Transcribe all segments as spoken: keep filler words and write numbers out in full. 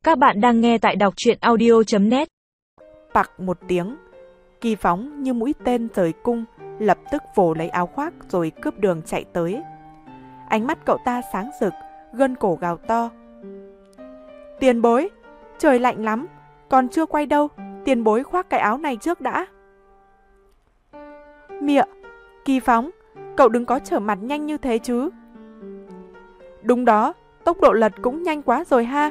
Các bạn đang nghe tại đọc truyện audio chấm net. Bặc một tiếng, Kỳ Phóng như mũi tên rời cung, lập tức vồ lấy áo khoác rồi cướp đường chạy tới. Ánh mắt cậu ta sáng rực, gân cổ gào to. Tiền bối, trời lạnh lắm, còn chưa quay đâu, tiền bối khoác cái áo này trước đã. Mịa, Kỳ Phóng, cậu đừng có trở mặt nhanh như thế chứ. Đúng đó, tốc độ lật cũng nhanh quá rồi ha.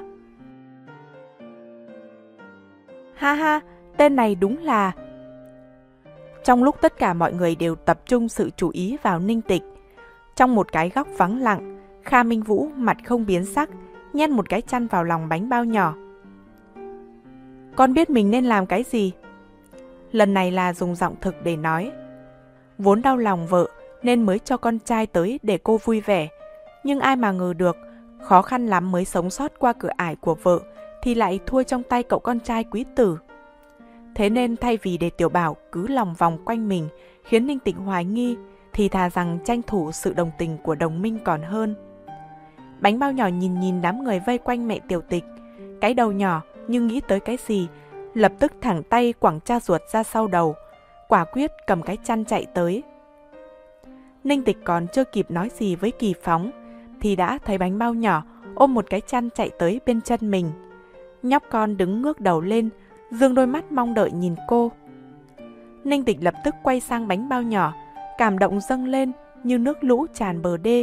Ha ha, tên này đúng là... Trong lúc tất cả mọi người đều tập trung sự chú ý vào Ninh Tịch, trong một cái góc vắng lặng, Kha Minh Vũ mặt không biến sắc, nhét một cái chăn vào lòng bánh bao nhỏ. Con biết mình nên làm cái gì? Lần này là dùng giọng thực để nói. Vốn đau lòng vợ nên mới cho con trai tới để cô vui vẻ, nhưng ai mà ngờ được, khó khăn lắm mới sống sót qua cửa ải của vợ thì lại thua trong tay cậu con trai quý tử. Thế nên thay vì để Tiểu Bảo cứ lòng vòng quanh mình khiến Ninh Tịch hoài nghi, thì thà rằng tranh thủ sự đồng tình của đồng minh còn hơn. Bánh bao nhỏ nhìn nhìn đám người vây quanh mẹ Tiểu Tịch, cái đầu nhỏ nhưng nghĩ tới cái gì, lập tức thẳng tay quẳng cha ruột ra sau đầu, quả quyết cầm cái chăn chạy tới. Ninh Tịch còn chưa kịp nói gì với Kỳ Phóng thì đã thấy bánh bao nhỏ ôm một cái chăn chạy tới bên chân mình. Nhóc con đứng ngước đầu lên, dương đôi mắt mong đợi nhìn cô. Ninh Tịch lập tức quay sang bánh bao nhỏ, cảm động dâng lên như nước lũ tràn bờ đê.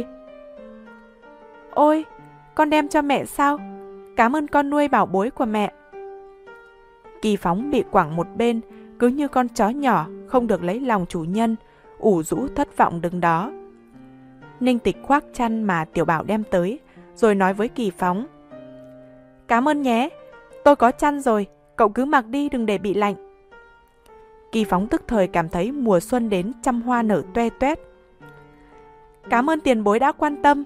Ôi, con đem cho mẹ sao? Cảm ơn con nuôi bảo bối của mẹ. Kỳ Phóng bị quẳng một bên, cứ như con chó nhỏ không được lấy lòng chủ nhân, ủ rũ thất vọng đứng đó. Ninh Tịch khoác chăn mà Tiểu Bảo đem tới, rồi nói với Kỳ Phóng. Cảm ơn nhé, tôi có chăn rồi, cậu cứ mặc đi đừng để bị lạnh. Kỳ Phóng tức thời cảm thấy mùa xuân đến trăm hoa nở toe toét. Cảm ơn tiền bối đã quan tâm.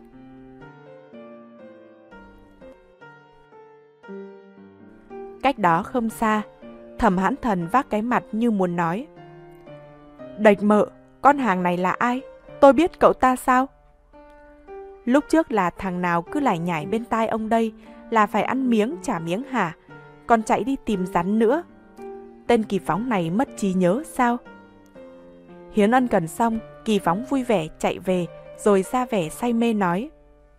Cách đó không xa, Thẩm Hãn Thần vác cái mặt như muốn nói. Đệch mợ, con hàng này là ai? Tôi biết cậu ta sao? Lúc trước là thằng nào cứ lải nhải bên tai ông đây là phải ăn miếng trả miếng hả? Còn chạy đi tìm rắn nữa. Tên Kỳ Phóng này mất trí nhớ sao? Hiến ân cần xong, Kỳ Phóng vui vẻ chạy về rồi ra vẻ say mê nói.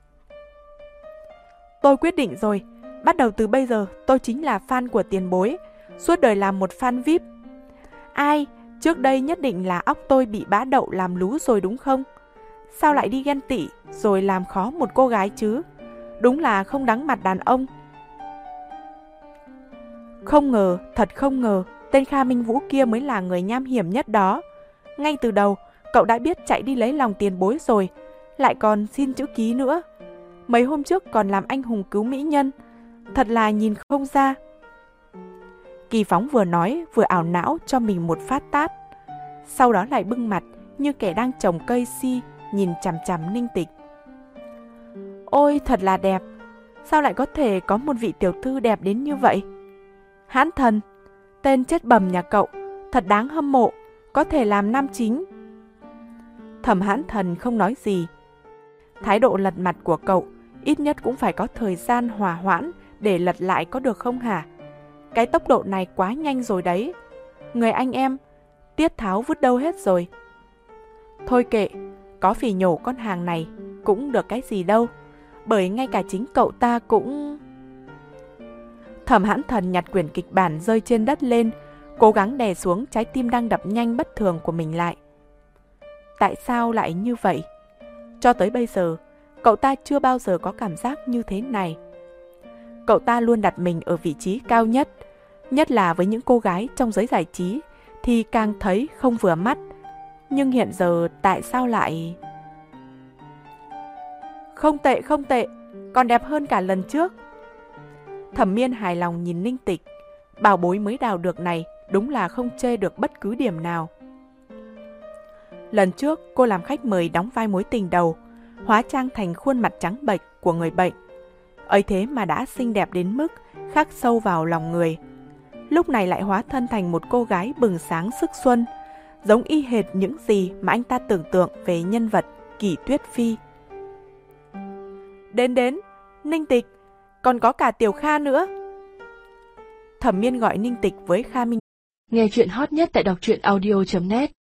Tôi quyết định rồi, bắt đầu từ bây giờ tôi chính là fan của tiền bối, suốt đời làm một fan vi ai pi. Ai, trước đây nhất định là óc tôi bị bã đậu làm lú rồi đúng không? Sao lại đi ghen tị rồi làm khó một cô gái chứ? Đúng là không đáng mặt đàn ông. Không ngờ, thật không ngờ, tên Kha Minh Vũ kia mới là người nham hiểm nhất đó. Ngay từ đầu, cậu đã biết chạy đi lấy lòng tiền bối rồi, lại còn xin chữ ký nữa. Mấy hôm trước còn làm anh hùng cứu mỹ nhân, thật là nhìn không ra. Kỳ Phóng vừa nói vừa ảo não cho mình một phát tát, sau đó lại bưng mặt như kẻ đang trồng cây si nhìn chằm chằm Ninh Tịch. Ôi thật là đẹp, sao lại có thể có một vị tiểu thư đẹp đến như vậy? Hãn Thần, tên chết bầm nhà cậu, thật đáng hâm mộ, có thể làm nam chính. Thẩm Hãn Thần không nói gì. Thái độ lật mặt của cậu ít nhất cũng phải có thời gian hòa hoãn để lật lại có được không hả? Cái tốc độ này quá nhanh rồi đấy. Người anh em, Tiết Tháo vứt đâu hết rồi? Thôi kệ, có phỉ nhổ con hàng này cũng được cái gì đâu, bởi ngay cả chính cậu ta cũng... Thẩm Hãn Thần nhặt quyển kịch bản rơi trên đất lên, cố gắng đè xuống trái tim đang đập nhanh bất thường của mình lại. Tại sao lại như vậy? Cho tới bây giờ, cậu ta chưa bao giờ có cảm giác như thế này. Cậu ta luôn đặt mình ở vị trí cao nhất, nhất là với những cô gái trong giới giải trí thì càng thấy không vừa mắt. Nhưng hiện giờ tại sao lại... Không tệ, không tệ, còn đẹp hơn cả lần trước. Thẩm Miên hài lòng nhìn Ninh Tịch, bảo bối mới đào được này đúng là không chê được bất cứ điểm nào. Lần trước cô làm khách mời đóng vai mối tình đầu, hóa trang thành khuôn mặt trắng bệch của người bệnh. Ấy thế mà đã xinh đẹp đến mức khắc sâu vào lòng người. Lúc này lại hóa thân thành một cô gái bừng sáng sức xuân, giống y hệt những gì mà anh ta tưởng tượng về nhân vật Kỷ Tuyết Phi. Đến đến, Ninh Tịch, còn có cả Tiểu Kha nữa. Thẩm Miên gọi Ninh Tịch với Kha Minh. Nghe chuyện hot nhất tại đọc truyện audio chấm net